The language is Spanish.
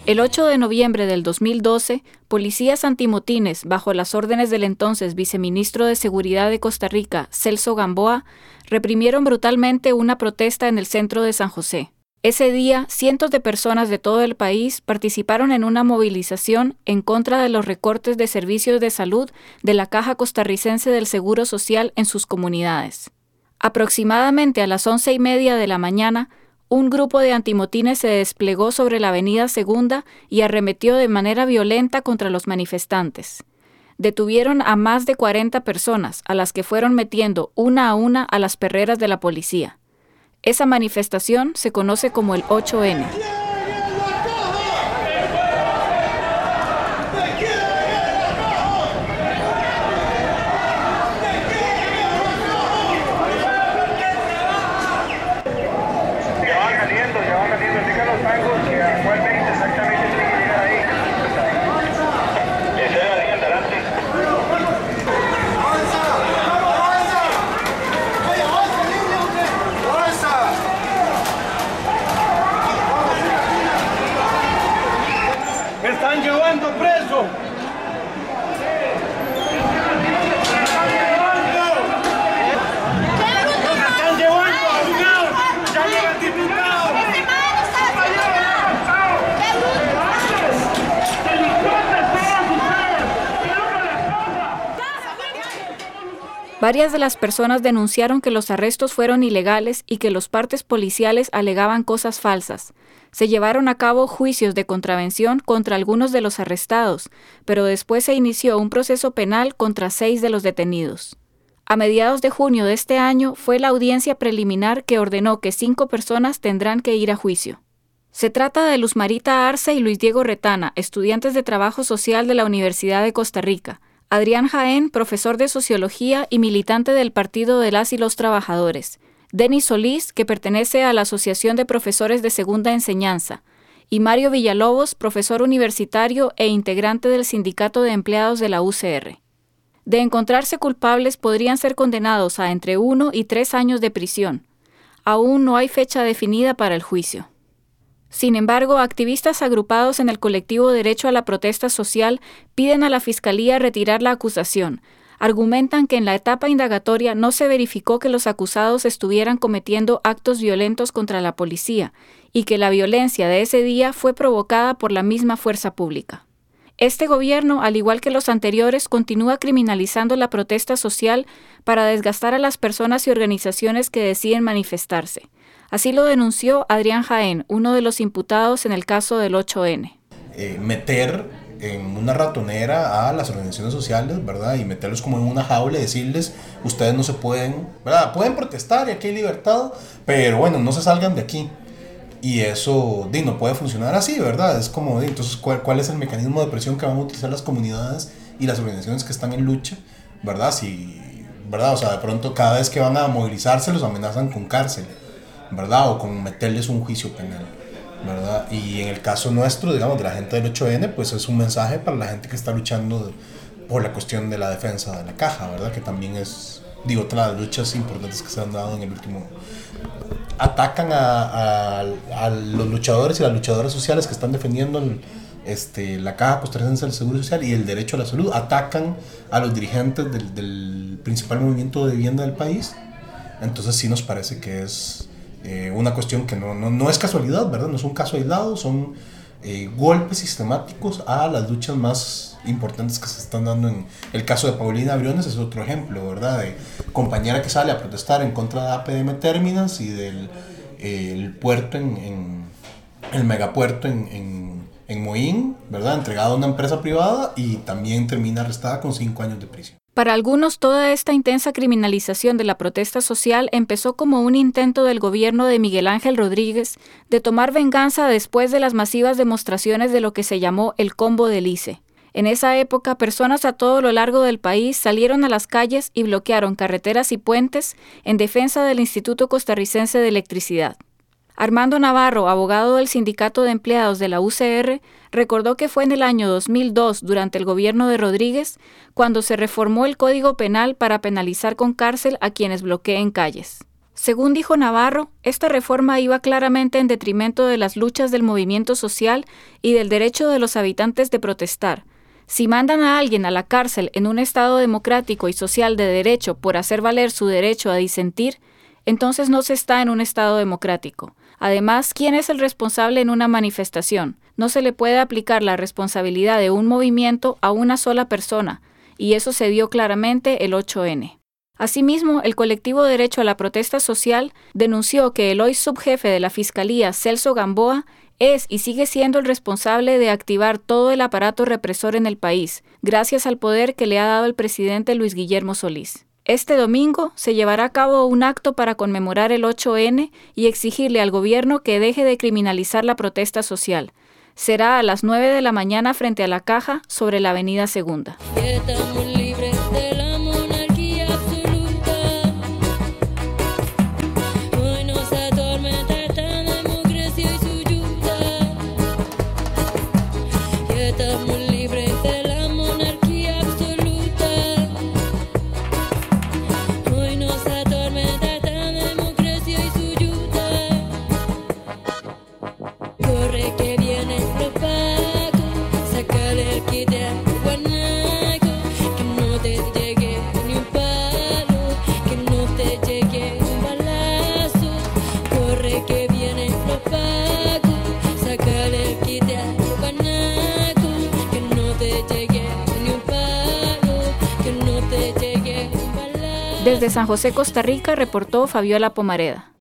El 8 de noviembre del 2012, policías antimotines, bajo las órdenes del entonces viceministro de Seguridad de Costa Rica, Celso Gamboa, reprimieron brutalmente una protesta en el centro de San José. Ese día, cientos de personas de todo el país participaron en una movilización en contra de los recortes de servicios de salud de la Caja Costarricense del Seguro Social en sus comunidades. Aproximadamente a las 11:30 de la mañana, un grupo de antimotines se desplegó sobre la avenida Segunda y arremetió de manera violenta contra los manifestantes. Detuvieron a más de 40 personas, a las que fueron metiendo una a una a las perreras de la policía. Esa manifestación se conoce como el 8N. ¡Me están llevando preso! Varias de las personas denunciaron que los arrestos fueron ilegales y que los partes policiales alegaban cosas falsas. Se llevaron a cabo juicios de contravención contra algunos de los arrestados, pero después se inició un proceso penal contra 6 de los detenidos. A mediados de junio de este año fue la audiencia preliminar que ordenó que 5 personas tendrán que ir a juicio. Se trata de Luz Marita Arce y Luis Diego Retana, estudiantes de Trabajo Social de la Universidad de Costa Rica. Adrián Jaén, profesor de Sociología y militante del Partido de las y los Trabajadores. Denis Solís, que pertenece a la Asociación de Profesores de Segunda Enseñanza. Y Mario Villalobos, profesor universitario e integrante del Sindicato de Empleados de la UCR. De encontrarse culpables, podrían ser condenados a entre 1 y 3 años de prisión. Aún no hay fecha definida para el juicio. Sin embargo, activistas agrupados en el colectivo Derecho a la Protesta Social piden a la Fiscalía retirar la acusación. Argumentan que en la etapa indagatoria no se verificó que los acusados estuvieran cometiendo actos violentos contra la policía y que la violencia de ese día fue provocada por la misma fuerza pública. Este gobierno, al igual que los anteriores, continúa criminalizando la protesta social para desgastar a las personas y organizaciones que deciden manifestarse. Así lo denunció Adrián Jaén, uno de los imputados en el caso del 8N. Meter en una ratonera a las organizaciones sociales, ¿verdad? Y meterlos como en una jaula y decirles, ustedes no se pueden, ¿verdad? Pueden protestar y aquí hay libertad, pero bueno, no se salgan de aquí. Y eso no puede funcionar así, ¿verdad? Es como, entonces, ¿cuál es el mecanismo de presión que van a utilizar las comunidades y las organizaciones que están en lucha, ¿verdad? ¿Verdad? O sea, de pronto cada vez que van a movilizarse los amenazan con cárcel, ¿verdad? O con meterles un juicio penal, ¿verdad? Y en el caso nuestro, digamos, de la gente del 8N, pues es un mensaje para la gente que está luchando por la cuestión de la defensa de la caja, ¿verdad? Que también es, otra de las luchas importantes que se han dado en el último. Atacan a los luchadores y las luchadoras sociales que están defendiendo la Caja Costarricense del Seguro Social y el derecho a la salud. Atacan a los dirigentes del principal movimiento de vivienda del país. Entonces sí nos parece que es una cuestión que no es casualidad, ¿verdad? No es un caso aislado, son golpes sistemáticos a las luchas más importantes que se están dando. En el caso de Paulina Briones es otro ejemplo, ¿verdad? De compañera que sale a protestar en contra de APM Terminas y del el puerto el megapuerto en Moín, ¿verdad? Entregado a una empresa privada y también termina arrestada con 5 años de prisión. Para algunos, toda esta intensa criminalización de la protesta social empezó como un intento del gobierno de Miguel Ángel Rodríguez de tomar venganza después de las masivas demostraciones de lo que se llamó el Combo del ICE. En esa época, personas a todo lo largo del país salieron a las calles y bloquearon carreteras y puentes en defensa del Instituto Costarricense de Electricidad. Armando Navarro, abogado del Sindicato de Empleados de la UCR, recordó que fue en el año 2002, durante el gobierno de Rodríguez, cuando se reformó el Código Penal para penalizar con cárcel a quienes bloqueen calles. Según dijo Navarro, esta reforma iba claramente en detrimento de las luchas del movimiento social y del derecho de los habitantes de protestar. Si mandan a alguien a la cárcel en un Estado democrático y social de derecho por hacer valer su derecho a disentir, entonces no se está en un Estado democrático. Además, ¿quién es el responsable en una manifestación? No se le puede aplicar la responsabilidad de un movimiento a una sola persona, y eso se vio claramente el 8N. Asimismo, el colectivo Derecho a la Protesta Social denunció que el hoy subjefe de la Fiscalía, Celso Gamboa, es y sigue siendo el responsable de activar todo el aparato represor en el país, gracias al poder que le ha dado el presidente Luis Guillermo Solís. Este domingo se llevará a cabo un acto para conmemorar el 8N y exigirle al gobierno que deje de criminalizar la protesta social. Será a las 9 de la mañana frente a la Caja sobre la Avenida Segunda. Estamos libres de la monarquía absoluta. Hoy nos atormenta esta democracia y su yuta. Estamos libres de la monarquía absoluta. Hoy nos atormenta esta democracia y su yuta. Corre que vienen los pacos, sácale el quite al guanaco, que no te llegue ni un palo, que no te llegue un balazo. Corre que vienen los pacos, sácale el quite al guanaco, que no te llegue ni un palo, que no te llegue un balazo. Desde San José, Costa Rica, reportó Fabiola Pomareda.